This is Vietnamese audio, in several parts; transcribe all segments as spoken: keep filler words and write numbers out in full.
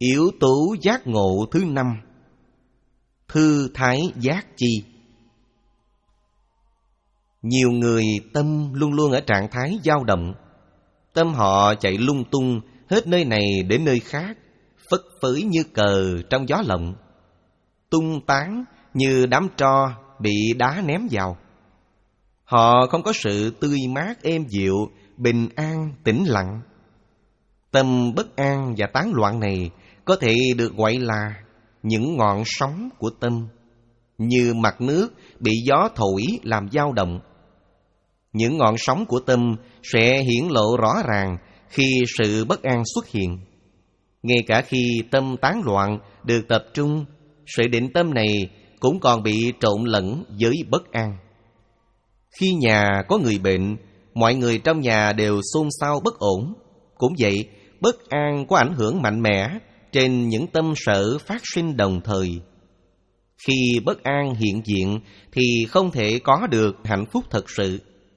Yếu tố giác ngộ thứ năm, thư thái giác chi. Nhiều người tâm luôn luôn ở trạng thái dao động. Tâm họ chạy lung tung hết nơi này đến nơi khác, phất phới như cờ trong gió lộng, tung tán như đám tro bị đá ném vào. Họ không có sự tươi mát êm dịu, bình an, tĩnh lặng. Tâm bất an và tán loạn này có thể được gọi là những ngọn sóng của tâm, như mặt nước bị gió thổi làm dao động. Những ngọn sóng của tâm sẽ hiển lộ rõ ràng khi sự bất an xuất hiện. Ngay cả khi tâm tán loạn được tập trung, sự định tâm này cũng còn bị trộn lẫn với bất an. Khi nhà có người bệnh, mọi người trong nhà đều xôn xao bất ổn. Cũng vậy, bất an có ảnh hưởng mạnh mẽ trên những tâm sở phát sinh đồng thời. Khi bất an hiện diện thì không thể có được hạnh phúc thật sự.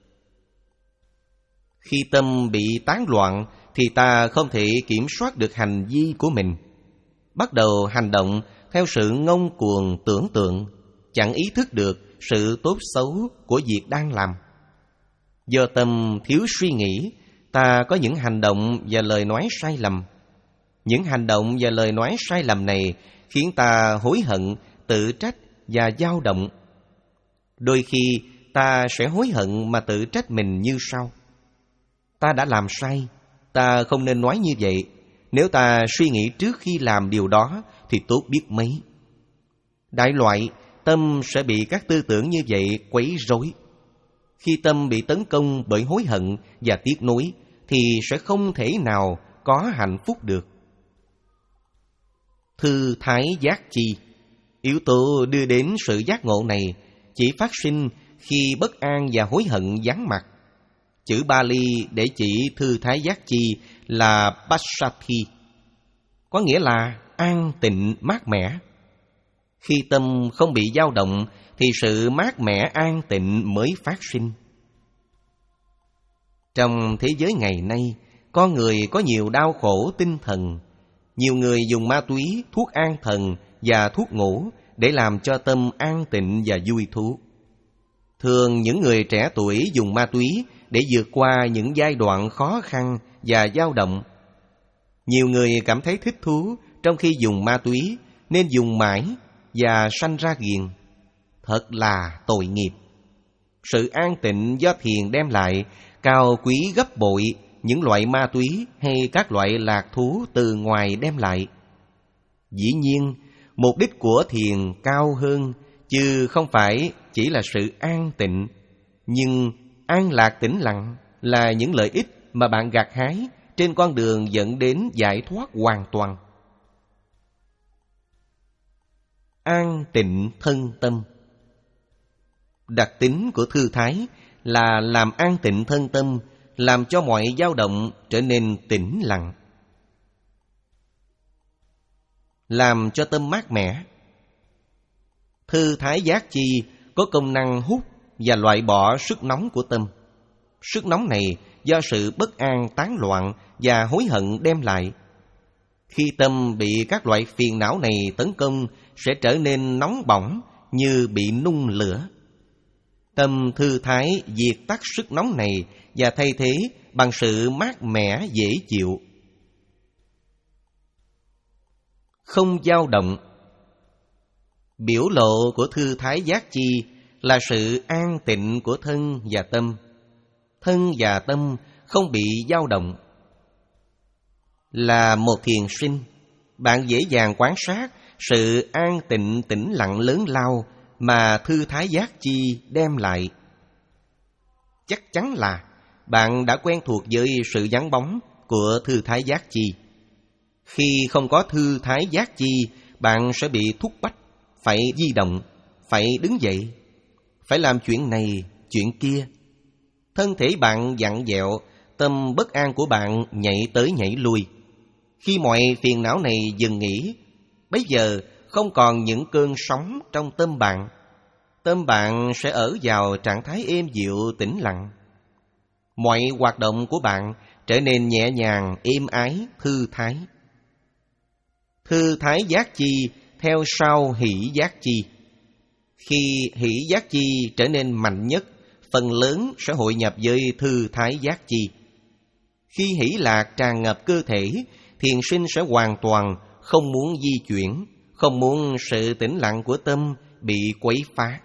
Khi tâm bị tán loạn thì ta không thể kiểm soát được hành vi của mình, bắt đầu hành động theo sự ngông cuồng tưởng tượng, chẳng ý thức được sự tốt xấu của việc đang làm. Do tâm thiếu suy nghĩ, ta có những hành động và lời nói sai lầm. Những hành động và lời nói sai lầm này khiến ta hối hận, tự trách và dao động. Đôi khi ta sẽ hối hận mà tự trách mình như sau: ta đã làm sai, ta không nên nói như vậy. Nếu ta suy nghĩ trước khi làm điều đó thì tốt biết mấy. Đại loại, tâm sẽ bị các tư tưởng như vậy quấy rối. Khi tâm bị tấn công bởi hối hận và tiếc nuối thì sẽ không thể nào có hạnh phúc được. Thư thái giác chi. Yếu tố đưa đến sự giác ngộ này chỉ phát sinh khi bất an và hối hận vắng mặt. Chữ Bali để chỉ thư thái giác chi là Passathi, có nghĩa là an tịnh mát mẻ. Khi tâm không bị dao động thì sự mát mẻ an tịnh mới phát sinh. Trong thế giới ngày nay, con người có nhiều đau khổ tinh thần. Nhiều người dùng ma túy, thuốc an thần và thuốc ngủ để làm cho tâm an tịnh và vui thú. Thường những người trẻ tuổi dùng ma túy để vượt qua những giai đoạn khó khăn và dao động. Nhiều người cảm thấy thích thú trong khi dùng ma túy nên dùng mãi và sanh ra ghiền. Thật là tội nghiệp. Sự an tịnh do thiền đem lại cao quý gấp bội những loại ma túy hay các loại lạc thú từ ngoài đem lại. Dĩ nhiên, mục đích của thiền cao hơn, chứ không phải chỉ là sự an tịnh. Nhưng an lạc tĩnh lặng là những lợi ích mà bạn gặt hái trên con đường dẫn đến giải thoát hoàn toàn. An tịnh thân tâm. Đặc tính của thư thái là làm an tịnh thân tâm, làm cho mọi dao động trở nên tĩnh lặng, làm cho tâm mát mẻ. Thư thái giác chi có công năng hút và loại bỏ sức nóng của tâm. Sức nóng này do sự bất an tán loạn và hối hận đem lại. Khi tâm bị các loại phiền não này tấn công sẽ trở nên nóng bỏng như bị nung lửa. Tâm thư thái diệt tắt sức nóng này và thay thế bằng sự mát mẻ dễ chịu. Không dao động. Biểu lộ của thư thái giác chi là sự an tịnh của thân và tâm. Thân và tâm không bị dao động. Là một thiền sinh, bạn dễ dàng quan sát sự an tịnh tĩnh lặng lớn lao mà thư thái giác chi đem lại. Chắc chắn là bạn đã quen thuộc với sự vắng bóng của thư thái giác chi. Khi không có thư thái giác chi, bạn sẽ bị thúc bách, phải di động, phải đứng dậy, phải làm chuyện này, chuyện kia. Thân thể bạn vặn vẹo, tâm bất an của bạn nhảy tới nhảy lui. Khi mọi phiền não này dừng nghỉ, bây giờ không còn những cơn sóng trong tâm bạn. Tâm bạn sẽ ở vào trạng thái êm dịu tĩnh lặng. Mọi hoạt động của bạn trở nên nhẹ nhàng, êm ái, thư thái. Thư thái giác chi theo sau hỷ giác chi. Khi hỷ giác chi trở nên mạnh nhất, phần lớn sẽ hội nhập với thư thái giác chi. Khi hỷ lạc tràn ngập cơ thể, thiền sinh sẽ hoàn toàn không muốn di chuyển, không muốn sự tĩnh lặng của tâm bị quấy phá.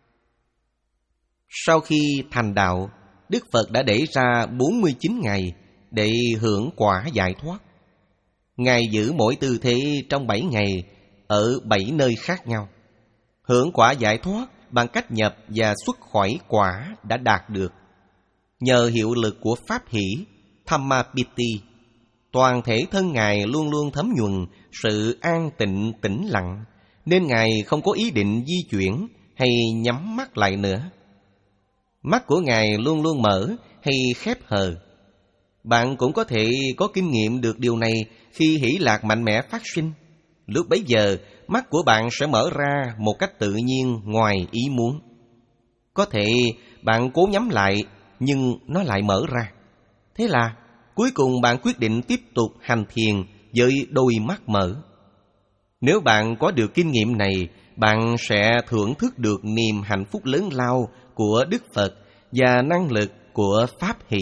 Sau khi thành đạo, Đức Phật đã để ra bốn mươi chín ngày để hưởng quả giải thoát. Ngài giữ mỗi tư thế trong bảy ngày ở bảy nơi khác nhau. Hưởng quả giải thoát bằng cách nhập và xuất khỏi quả đã đạt được. Nhờ hiệu lực của Pháp hỷ, Dhammapiti, toàn thể thân Ngài luôn luôn thấm nhuần sự an tịnh tĩnh lặng, nên Ngài không có ý định di chuyển hay nhắm mắt lại nữa. Mắt của Ngài luôn luôn mở hay khép hờ. Bạn cũng có thể có kinh nghiệm được điều này khi hỷ lạc mạnh mẽ phát sinh. Lúc bấy giờ, mắt của bạn sẽ mở ra một cách tự nhiên ngoài ý muốn. Có thể bạn cố nhắm lại, nhưng nó lại mở ra. Thế là cuối cùng bạn quyết định tiếp tục hành thiền với đôi mắt mở. Nếu bạn có được kinh nghiệm này, bạn sẽ thưởng thức được niềm hạnh phúc lớn lao của Đức Phật và năng lực của Pháp hỷ.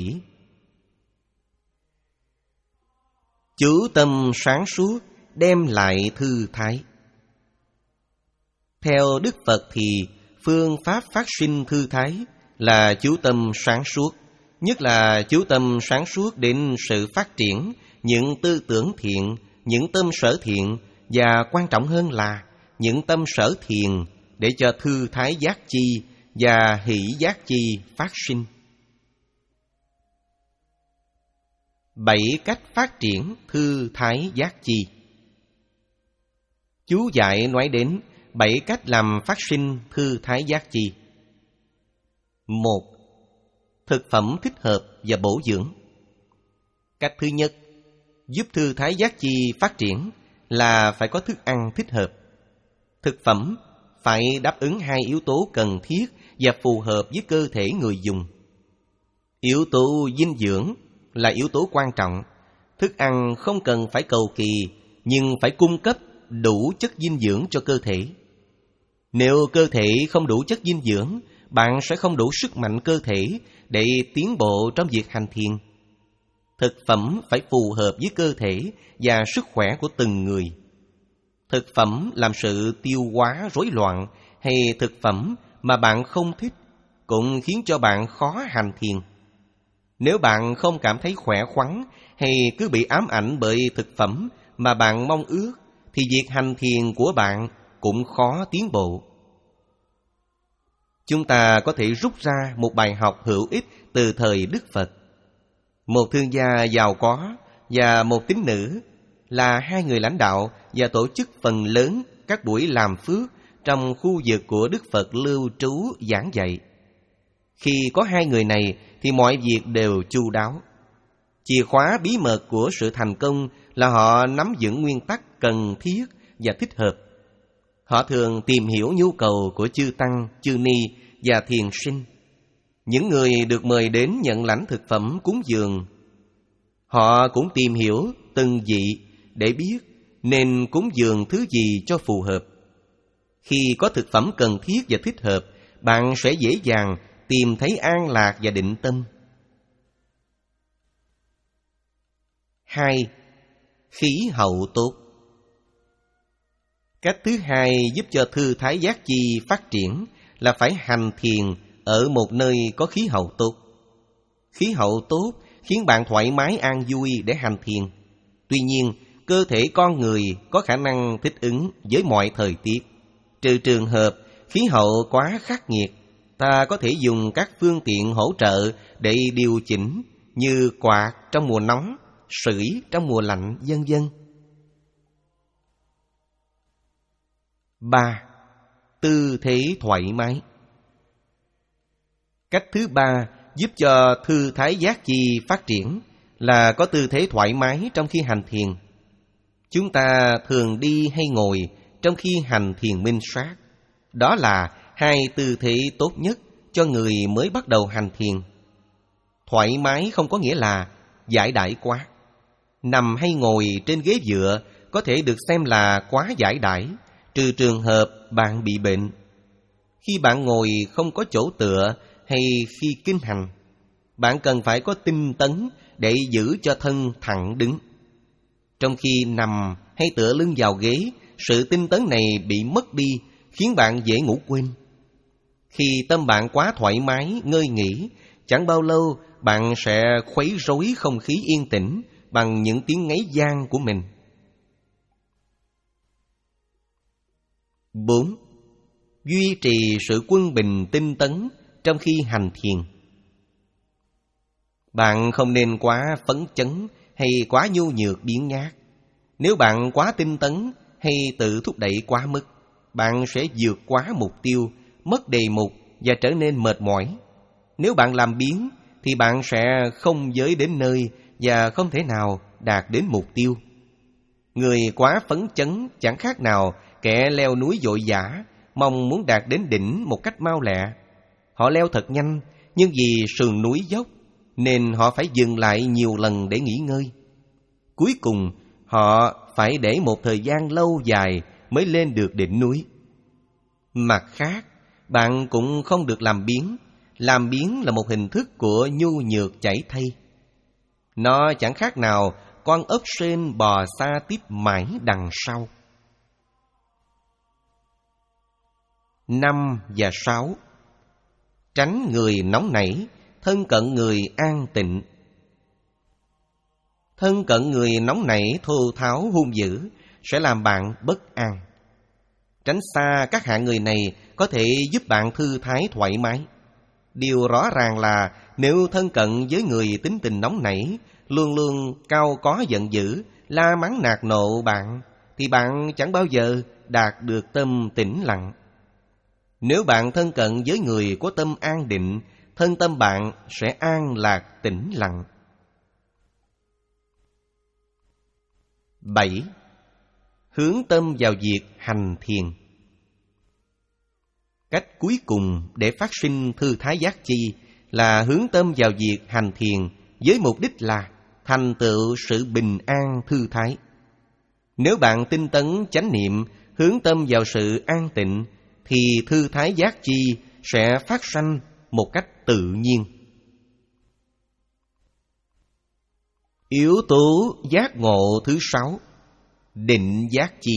Chú tâm sáng suốt đem lại thư thái. Theo Đức Phật thì phương pháp phát sinh thư thái là chú tâm sáng suốt, nhất là chú tâm sáng suốt đến sự phát triển những tư tưởng thiện, những tâm sở thiện, và quan trọng hơn là những tâm sở thiền để cho thư thái giác chi và hỷ giác chi phát sinh. Bảy cách phát triển thư thái giác chi. Chú giải nói đến bảy cách làm phát sinh thư thái giác chi. Một, thực phẩm thích hợp và bổ dưỡng. Cách thứ nhất, giúp thư thái giác chi phát triển là phải có thức ăn thích hợp. Thực phẩm phải đáp ứng hai yếu tố cần thiết và phù hợp với cơ thể người dùng. Yếu tố dinh dưỡng là yếu tố quan trọng. Thức ăn không cần phải cầu kỳ, nhưng phải cung cấp đủ chất dinh dưỡng cho cơ thể. Nếu cơ thể không đủ chất dinh dưỡng, bạn sẽ không đủ sức mạnh cơ thể để tiến bộ trong việc hành thiền. Thực phẩm phải phù hợp với cơ thể và sức khỏe của từng người. Thực phẩm làm sự tiêu hóa rối loạn hay thực phẩm mà bạn không thích cũng khiến cho bạn khó hành thiền. Nếu bạn không cảm thấy khỏe khoắn hay cứ bị ám ảnh bởi thực phẩm mà bạn mong ước, thì việc hành thiền của bạn cũng khó tiến bộ. Chúng ta có thể rút ra một bài học hữu ích từ thời Đức Phật. Một thương gia giàu có và một tín nữ là hai người lãnh đạo và tổ chức phần lớn các buổi làm phước trong khu vực của Đức Phật lưu trú giảng dạy. Khi có hai người này thì mọi việc đều chu đáo. Chìa khóa bí mật của sự thành công là họ nắm vững nguyên tắc cần thiết và thích hợp. Họ thường tìm hiểu nhu cầu của chư tăng, chư ni và thiền sinh. Những người được mời đến nhận lãnh thực phẩm cúng dường, họ cũng tìm hiểu từng vị để biết nên cúng dường thứ gì cho phù hợp. Khi có thực phẩm cần thiết và thích hợp, bạn sẽ dễ dàng tìm thấy an lạc và định tâm. Hai, khí hậu tốt. Cách thứ hai giúp cho thư thái giác chi phát triển là phải hành thiền ở một nơi có khí hậu tốt. Khí hậu tốt khiến bạn thoải mái an vui để hành thiền. Tuy nhiên, cơ thể con người có khả năng thích ứng với mọi thời tiết. Trừ trường hợp khí hậu quá khắc nghiệt, ta có thể dùng các phương tiện hỗ trợ để điều chỉnh như quạt trong mùa nóng, sưởi trong mùa lạnh, vân vân. Ba, tư thế thoải mái. Cách thứ ba giúp cho thư thái giác chi phát triển là có tư thế thoải mái trong khi hành thiền. Chúng ta thường đi hay ngồi trong khi hành thiền minh sát. Đó là hai tư thế tốt nhất cho người mới bắt đầu hành thiền. Thoải mái không có nghĩa là giải đãi quá. Nằm hay ngồi trên ghế dựa có thể được xem là quá giải đãi, trừ trường hợp bạn bị bệnh. Khi bạn ngồi không có chỗ tựa hay khi kinh hành, bạn cần phải có tinh tấn để giữ cho thân thẳng đứng. Trong khi nằm hay tựa lưng vào ghế, sự tinh tấn này bị mất đi, khiến bạn dễ ngủ quên. Khi tâm bạn quá thoải mái, ngơi nghỉ, chẳng bao lâu bạn sẽ khuấy rối không khí yên tĩnh bằng những tiếng ngáy vang của mình. Bốn. Duy trì sự quân bình tinh tấn trong khi hành thiền. Bạn không nên quá phấn chấn hay quá nhu nhược biếng nhác. Nếu bạn quá tinh tấn hay tự thúc đẩy quá mức, bạn sẽ vượt quá mục tiêu, mất đề mục và trở nên mệt mỏi. Nếu bạn làm biếng thì bạn sẽ không giới đến nơi và không thể nào đạt đến mục tiêu. Người quá phấn chấn chẳng khác nào kẻ leo núi vội vã, mong muốn đạt đến đỉnh một cách mau lẹ. Họ leo thật nhanh, nhưng vì sườn núi dốc nên họ phải dừng lại nhiều lần để nghỉ ngơi. Cuối cùng họ phải để một thời gian lâu dài mới lên được đỉnh núi. Mặt khác, bạn cũng không được làm biếng. Làm biếng là một hình thức của nhu nhược chảy thây. Nó chẳng khác nào con ốc sên bò xa tiếp mãi đằng sau. Năm và sáu. Tránh người nóng nảy, thân cận người an tịnh. Thân cận người nóng nảy, thô tháo, hung dữ sẽ làm bạn bất an. Tránh xa các hạng người này có thể giúp bạn thư thái thoải mái. Điều rõ ràng là nếu thân cận với người tính tình nóng nảy, luôn luôn cao có giận dữ, la mắng nạt nộ bạn, thì bạn chẳng bao giờ đạt được tâm tĩnh lặng. Nếu bạn thân cận với người có tâm an định, thân tâm bạn sẽ an lạc tĩnh lặng. Bảy. Hướng tâm vào việc hành thiền. Cách cuối cùng để phát sinh thư thái giác chi là hướng tâm vào việc hành thiền với mục đích là thành tựu sự bình an thư thái. Nếu bạn tinh tấn chánh niệm, hướng tâm vào sự an tịnh, thì thư thái giác chi sẽ phát sanh một cách tự nhiên. Yếu tố giác ngộ thứ sáu, định giác chi.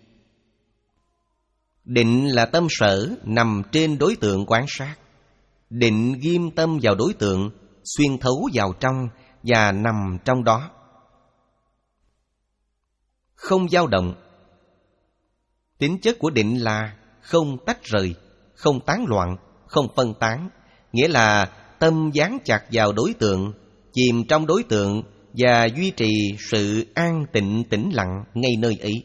Định là tâm sở nằm trên đối tượng quán sát. Định ghim tâm vào đối tượng, xuyên thấu vào trong và nằm trong đó. Không dao động. Tính chất của định là không tách rời, không tán loạn, không phân tán. Nghĩa là tâm dán chặt vào đối tượng, chìm trong đối tượng và duy trì sự an tịnh tĩnh lặng ngay nơi ấy.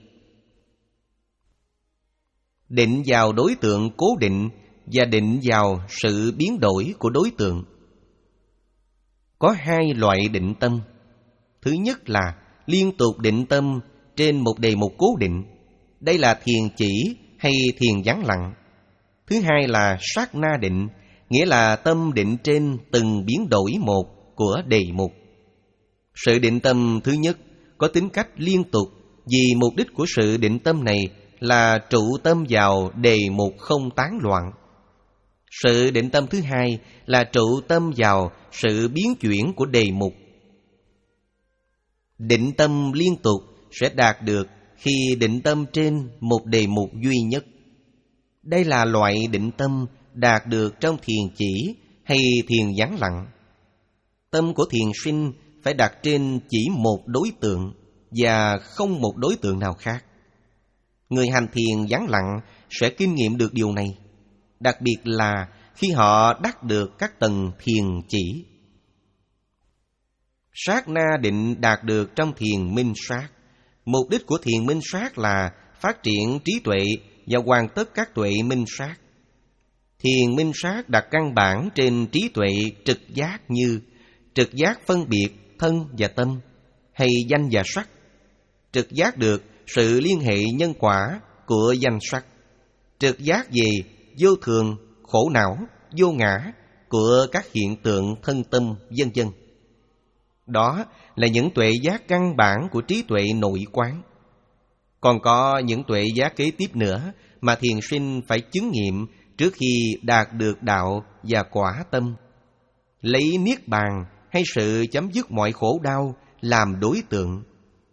Định vào đối tượng cố định và định vào sự biến đổi của đối tượng. Có hai loại định tâm. Thứ nhất là liên tục định tâm trên một đề mục cố định. Đây là thiền chỉ hay thiền vắng lặng. Thứ hai là sát na định, nghĩa là tâm định trên từng biến đổi một của đề mục. Sự định tâm thứ nhất có tính cách liên tục, vì mục đích của sự định tâm này là trụ tâm vào đề mục không tán loạn. Sự định tâm thứ hai là trụ tâm vào sự biến chuyển của đề mục. Định tâm liên tục sẽ đạt được khi định tâm trên một đề mục duy nhất. Đây là loại định tâm đạt được trong thiền chỉ hay thiền vắng lặng. Tâm của thiền sinh phải đặt trên chỉ một đối tượng và không một đối tượng nào khác. Người hành thiền vắng lặng sẽ kinh nghiệm được điều này, đặc biệt là khi họ đắc được các tầng thiền chỉ. Sát na định đạt được trong thiền minh sát. Mục đích của thiền minh sát là phát triển trí tuệ và hoàn tất các tuệ minh sát. Thiền minh sát đặt căn bản trên trí tuệ trực giác như trực giác phân biệt thân và tâm, hay danh và sắc. Trực giác được sự liên hệ nhân quả của danh sắc. Trực giác về vô thường, khổ não, vô ngã của các hiện tượng thân tâm, vân vân. Đó là những tuệ giác căn bản của trí tuệ nội quán. Còn có những tuệ giác kế tiếp nữa mà thiền sinh phải chứng nghiệm trước khi đạt được đạo và quả tâm. Lấy niết bàn hay sự chấm dứt mọi khổ đau làm đối tượng.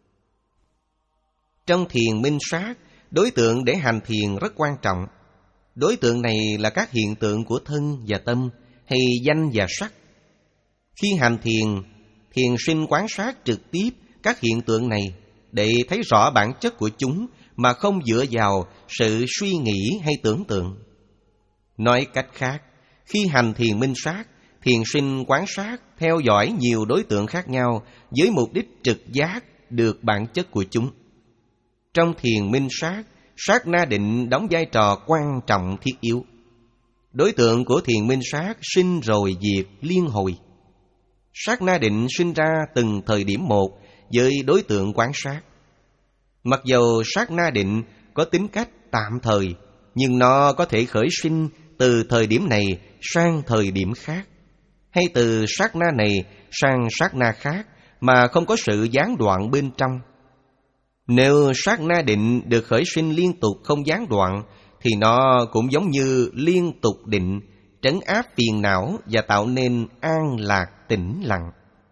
Trong thiền minh sát, đối tượng để hành thiền rất quan trọng. Đối tượng này là các hiện tượng của thân và tâm, hay danh và sắc. Khi hành thiền, thiền sinh quan sát trực tiếp các hiện tượng này để thấy rõ bản chất của chúng mà không dựa vào sự suy nghĩ hay tưởng tượng. Nói cách khác, khi hành thiền minh sát, thiền sinh quan sát, theo dõi nhiều đối tượng khác nhau với mục đích trực giác được bản chất của chúng. Trong thiền minh sát, sát na định đóng vai trò quan trọng thiết yếu. Đối tượng của thiền minh sát sinh rồi diệt liên hồi. Sát na định sinh ra từng thời điểm một với đối tượng quan sát. Mặc dầu sát na định có tính cách tạm thời, nhưng nó có thể khởi sinh từ thời điểm này sang thời điểm khác, hay từ sát na này sang sát na khác mà không có sự gián đoạn bên trong. Nếu sát na định được khởi sinh liên tục không gián đoạn, thì nó cũng giống như liên tục định, trấn áp phiền não và tạo nên an lạc tĩnh lặng.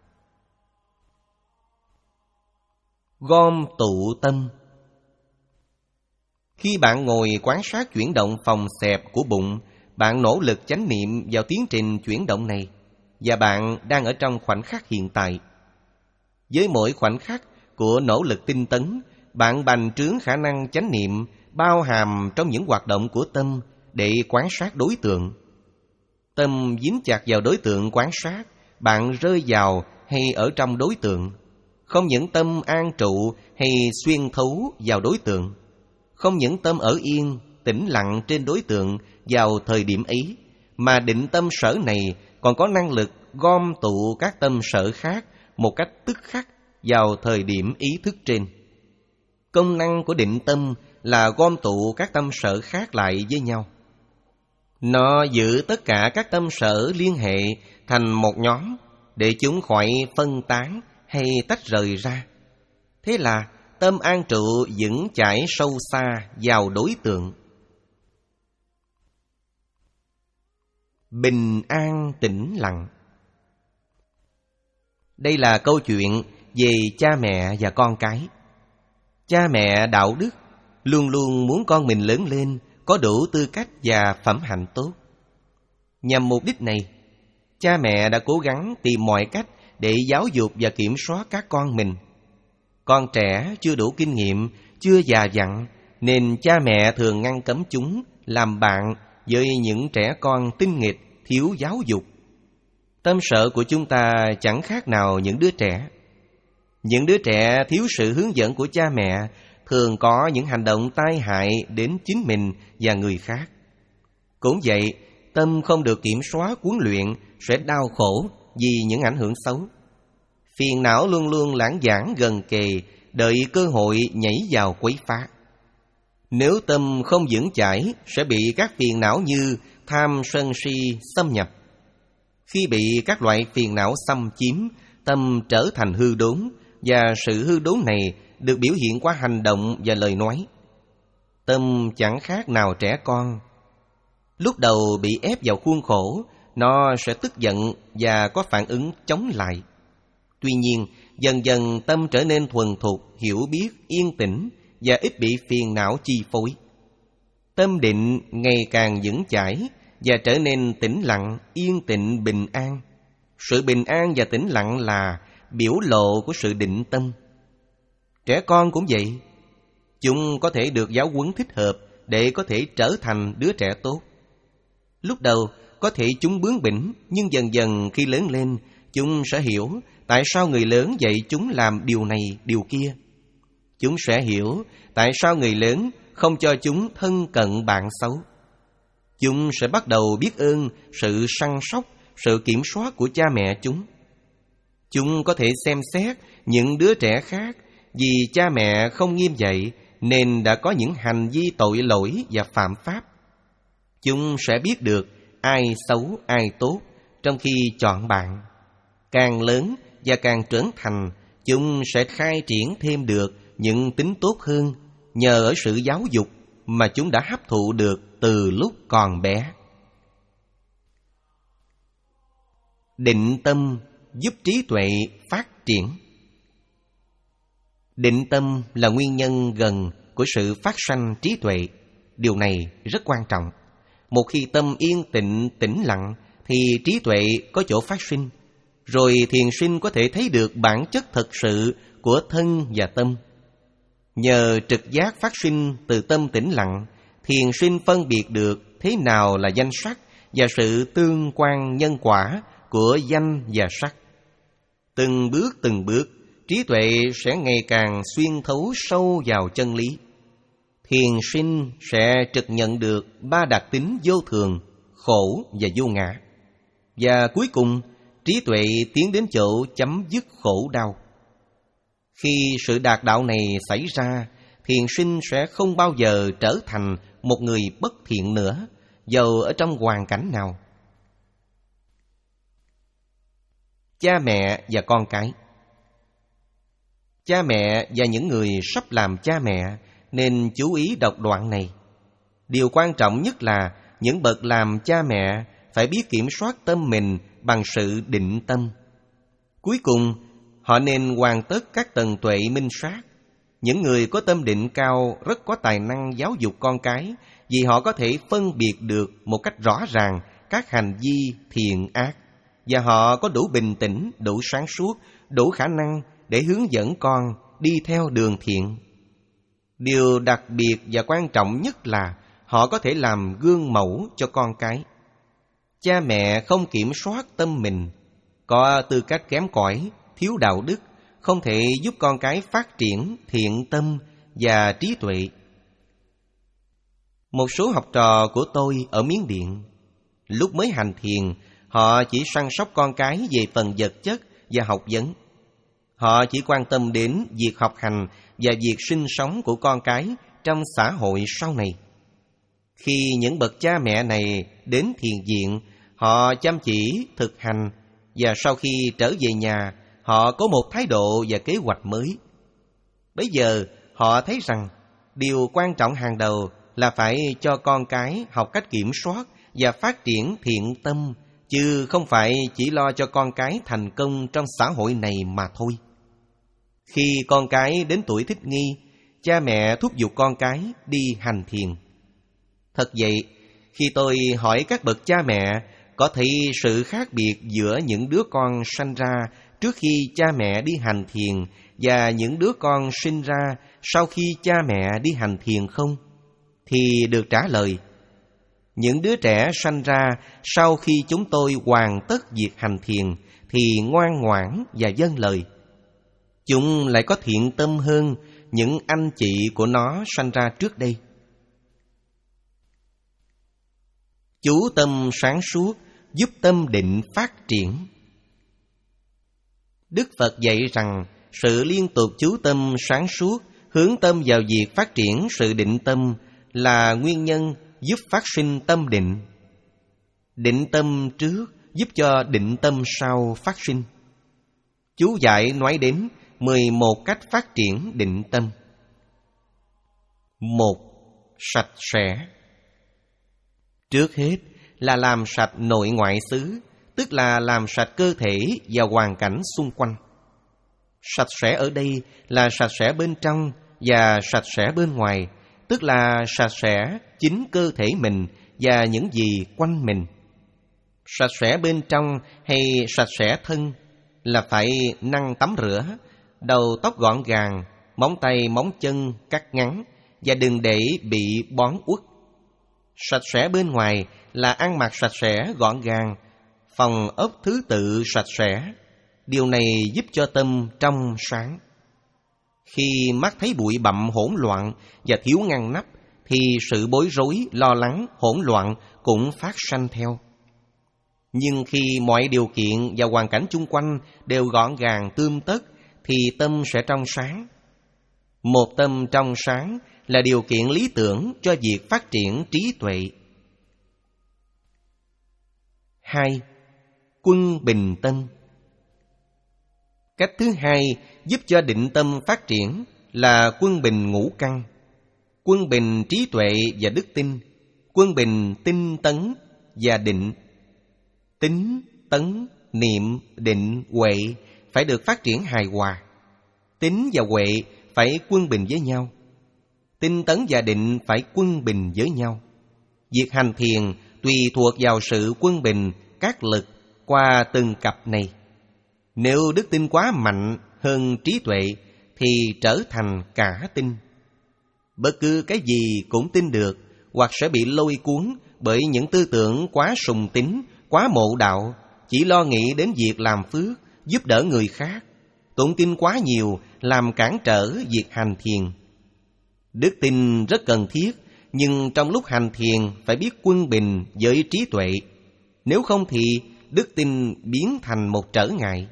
Gom tụ tâm. Khi bạn ngồi quan sát chuyển động phòng xẹp của bụng, bạn nỗ lực chánh niệm vào tiến trình chuyển động này, và bạn đang ở trong khoảnh khắc hiện tại. Với mỗi khoảnh khắc của nỗ lực tinh tấn, bạn bành trướng khả năng chánh niệm bao hàm trong những hoạt động của tâm để quan sát đối tượng. Tâm dính chặt vào đối tượng quan sát, bạn rơi vào hay ở trong đối tượng. Không những tâm an trụ hay xuyên thấu vào đối tượng. Không những tâm ở yên, tĩnh lặng trên đối tượng vào thời điểm ấy, mà định tâm sở này còn có năng lực gom tụ các tâm sở khác một cách tức khắc vào thời điểm ý thức trên. Công năng của định tâm là gom tụ các tâm sở khác lại với nhau. Nó giữ tất cả các tâm sở liên hệ thành một nhóm để chúng khỏi phân tán hay tách rời ra. Thế là tâm an trụ vững chãi sâu xa vào đối tượng. Bình an tĩnh lặng. Đây là câu chuyện về cha mẹ và con cái. Cha mẹ đạo đức luôn luôn muốn con mình lớn lên có đủ tư cách và phẩm hạnh tốt. Nhằm mục đích này, cha mẹ đã cố gắng tìm mọi cách để giáo dục và kiểm soát các con mình. Con trẻ chưa đủ kinh nghiệm, chưa già dặn, nên cha mẹ thường ngăn cấm chúng làm bạn với những trẻ con tinh nghịch, thiếu giáo dục. Tâm sở của chúng ta chẳng khác nào những đứa trẻ. Những đứa trẻ thiếu sự hướng dẫn của cha mẹ thường có những hành động tai hại đến chính mình và người khác. Cũng vậy, tâm không được kiểm soát huấn luyện sẽ đau khổ vì những ảnh hưởng xấu. Phiền não luôn luôn lãng vãng gần kề, đợi cơ hội nhảy vào quấy phá. Nếu tâm không vững chãi, sẽ bị các phiền não như tham sân si xâm nhập. Khi bị các loại phiền não xâm chiếm, tâm trở thành hư đốn, và sự hư đốn này được biểu hiện qua hành động và lời nói. Tâm chẳng khác nào trẻ con. Lúc đầu bị ép vào khuôn khổ, nó sẽ tức giận và có phản ứng chống lại. Tuy nhiên, dần dần tâm trở nên thuần thục, hiểu biết, yên tĩnh và ít bị phiền não chi phối. Tâm định ngày càng vững chãi và trở nên tĩnh lặng, yên tĩnh, bình an. Sự bình an và tĩnh lặng là biểu lộ của sự định tâm. Trẻ con cũng vậy. Chúng có thể được giáo huấn thích hợp để có thể trở thành đứa trẻ tốt. Lúc đầu có thể chúng bướng bỉnh, nhưng dần dần khi lớn lên, chúng sẽ hiểu tại sao người lớn dạy chúng làm điều này, điều kia. Chúng sẽ hiểu tại sao người lớn không cho chúng thân cận bạn xấu. Chúng sẽ bắt đầu biết ơn sự săn sóc, sự kiểm soát của cha mẹ chúng. Chúng có thể xem xét những đứa trẻ khác vì cha mẹ không nghiêm dạy nên đã có những hành vi tội lỗi và phạm pháp. Chúng sẽ biết được ai xấu, ai tốt trong khi chọn bạn. Càng lớn và càng trưởng thành, chúng sẽ khai triển thêm được những tính tốt hơn nhờ ở sự giáo dục mà chúng đã hấp thụ được từ lúc còn bé. Định tâm giúp trí tuệ phát triển. Định tâm là nguyên nhân gần của sự phát sanh trí tuệ. Điều này rất quan trọng. Một khi tâm yên tĩnh, tĩnh lặng thì trí tuệ có chỗ phát sinh. Rồi thiền sinh có thể thấy được bản chất thật sự của thân và tâm. Nhờ trực giác phát sinh từ tâm tĩnh lặng, thiền sinh phân biệt được thế nào là danh sắc và sự tương quan nhân quả của danh và sắc. Từng bước từng bước, trí tuệ sẽ ngày càng xuyên thấu sâu vào chân lý. Thiền sinh sẽ trực nhận được ba đặc tính vô thường, khổ và vô ngã. Và cuối cùng, trí tuệ tiến đến chỗ chấm dứt khổ đau. Khi sự đạt đạo này xảy ra, thiền sinh sẽ không bao giờ trở thành một người bất thiện nữa, dầu ở trong hoàn cảnh nào. Cha mẹ và con cái. Cha mẹ và những người sắp làm cha mẹ nên chú ý đọc đoạn này. Điều quan trọng nhất là những bậc làm cha mẹ phải biết kiểm soát tâm mình bằng sự định tâm. Cuối cùng, họ nên hoàn tất các tầng tuệ minh sát. Những người có tâm định cao rất có tài năng giáo dục con cái, vì họ có thể phân biệt được một cách rõ ràng các hành vi thiện ác, và họ có đủ bình tĩnh, đủ sáng suốt, đủ khả năng để hướng dẫn con đi theo đường thiện. Điều đặc biệt và quan trọng nhất là họ có thể làm gương mẫu cho con cái. Cha mẹ không kiểm soát tâm mình, có tư cách kém cỏi, thiếu đạo đức, không thể giúp con cái phát triển thiện tâm và trí tuệ. Một số học trò của tôi ở Miến Điện, lúc mới hành thiền, họ chỉ săn sóc con cái về phần vật chất và học vấn. Họ chỉ quan tâm đến việc học hành và việc sinh sống của con cái trong xã hội sau này. Khi những bậc cha mẹ này đến thiền viện, họ chăm chỉ thực hành, và sau khi trở về nhà, họ có một thái độ và kế hoạch mới. Bây giờ họ thấy rằng điều quan trọng hàng đầu là phải cho con cái học cách kiểm soát và phát triển thiện tâm, chứ không phải chỉ lo cho con cái thành công trong xã hội này mà thôi. Khi con cái đến tuổi thích nghi, cha mẹ thúc giục con cái đi hành thiền. Thật vậy, khi tôi hỏi các bậc cha mẹ có thấy sự khác biệt giữa những đứa con sanh ra trước khi cha mẹ đi hành thiền và những đứa con sinh ra sau khi cha mẹ đi hành thiền không? Thì được trả lời: những đứa trẻ sanh ra sau khi chúng tôi hoàn tất việc hành thiền thì ngoan ngoãn và vâng lời. Chúng lại có thiện tâm hơn những anh chị của nó sanh ra trước đây. Chú tâm sáng suốt giúp tâm định phát triển. Đức Phật dạy rằng sự liên tục chú tâm sáng suốt, hướng tâm vào việc phát triển sự định tâm là nguyên nhân giúp phát sinh tâm định. Định tâm trước giúp cho định tâm sau phát sinh. Chú giải nói đến mười một cách phát triển định tâm. Một, sạch sẽ. Trước hết là làm sạch nội ngoại xứ, tức là làm sạch cơ thể và hoàn cảnh xung quanh. Sạch sẽ ở đây là sạch sẽ bên trong và sạch sẽ bên ngoài, tức là sạch sẽ chính cơ thể mình và những gì quanh mình. Sạch sẽ bên trong hay sạch sẽ thân là phải năng tắm rửa, đầu tóc gọn gàng, móng tay móng chân cắt ngắn và đừng để bị bón uất. Sạch sẽ bên ngoài là ăn mặc sạch sẽ gọn gàng, phòng ốc thứ tự sạch sẽ. Điều này giúp cho tâm trong sáng. Khi mắt thấy bụi bặm hỗn loạn và thiếu ngăn nắp thì sự bối rối, lo lắng, hỗn loạn cũng phát sanh theo. Nhưng khi mọi điều kiện và hoàn cảnh chung quanh đều gọn gàng tươm tất thì tâm sẽ trong sáng. Một tâm trong sáng là điều kiện lý tưởng cho việc phát triển trí tuệ. Hai, quân bình tâm. Cách thứ hai giúp cho định tâm phát triển là quân bình ngũ căn. quân bình trí tuệ và đức tin, quân bình tinh tấn và định. Tính, tấn, niệm, định, huệ phải được phát triển hài hòa. Tính và huệ phải quân bình với nhau. Tinh tấn và định phải quân bình với nhau. Việc hành thiền tùy thuộc vào sự quân bình các lực qua từng cặp này. Nếu đức tin quá mạnh hơn trí tuệ thì trở thành cả tin. Bất cứ cái gì cũng tin được, hoặc sẽ bị lôi cuốn bởi những tư tưởng quá sùng tín, quá mộ đạo, chỉ lo nghĩ đến việc làm phước, giúp đỡ người khác. Tụng kinh quá nhiều làm cản trở việc hành thiền. Đức tin rất cần thiết, nhưng trong lúc hành thiền phải biết quân bình với trí tuệ. Nếu không thì đức tin biến thành một trở ngại.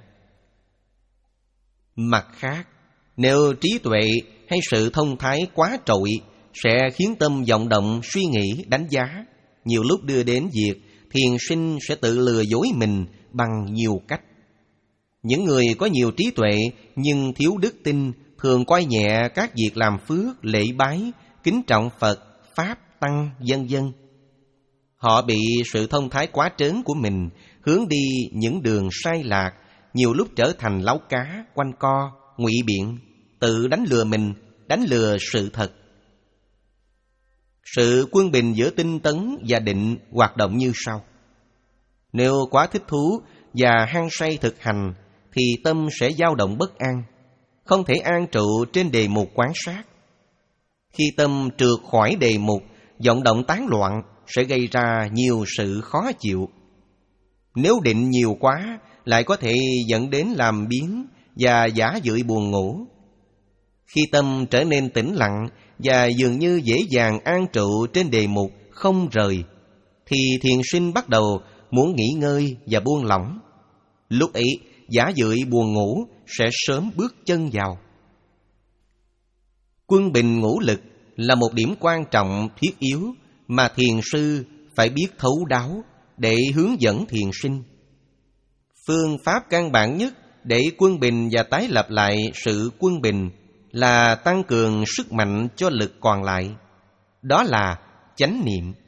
Mặt khác, nếu trí tuệ hay sự thông thái quá trội sẽ khiến tâm vọng động suy nghĩ, đánh giá, nhiều lúc đưa đến việc thiền sinh sẽ tự lừa dối mình bằng nhiều cách. Những người có nhiều trí tuệ nhưng thiếu đức tin thường coi nhẹ các việc làm phước, lễ bái, kính trọng Phật, Pháp, Tăng, vân vân. Họ bị sự thông thái quá trớn của mình hướng đi những đường sai lạc, nhiều lúc trở thành láo cá, quanh co, ngụy biện, tự đánh lừa mình, đánh lừa sự thật. Sự quân bình giữa tinh tấn và định hoạt động như sau. Nếu quá thích thú và hăng say thực hành thì tâm sẽ dao động bất an, không thể an trụ trên đề mục quán sát. Khi tâm trượt khỏi đề mục, vọng động tán loạn sẽ gây ra nhiều sự khó chịu. Nếu định nhiều quá lại có thể dẫn đến làm biếng và giả dưỡi buồn ngủ. Khi tâm trở nên tĩnh lặng và dường như dễ dàng an trụ trên đề mục không rời, thì thiền sinh bắt đầu muốn nghỉ ngơi và buông lỏng. Lúc ấy giả dưỡi buồn ngủ sẽ sớm bước chân vào. Quân bình ngũ lực là một điểm quan trọng thiết yếu mà thiền sư phải biết thấu đáo để hướng dẫn thiền sinh. Phương pháp căn bản nhất để quân bình và tái lập lại sự quân bình là tăng cường sức mạnh cho lực còn lại. Đó là chánh niệm.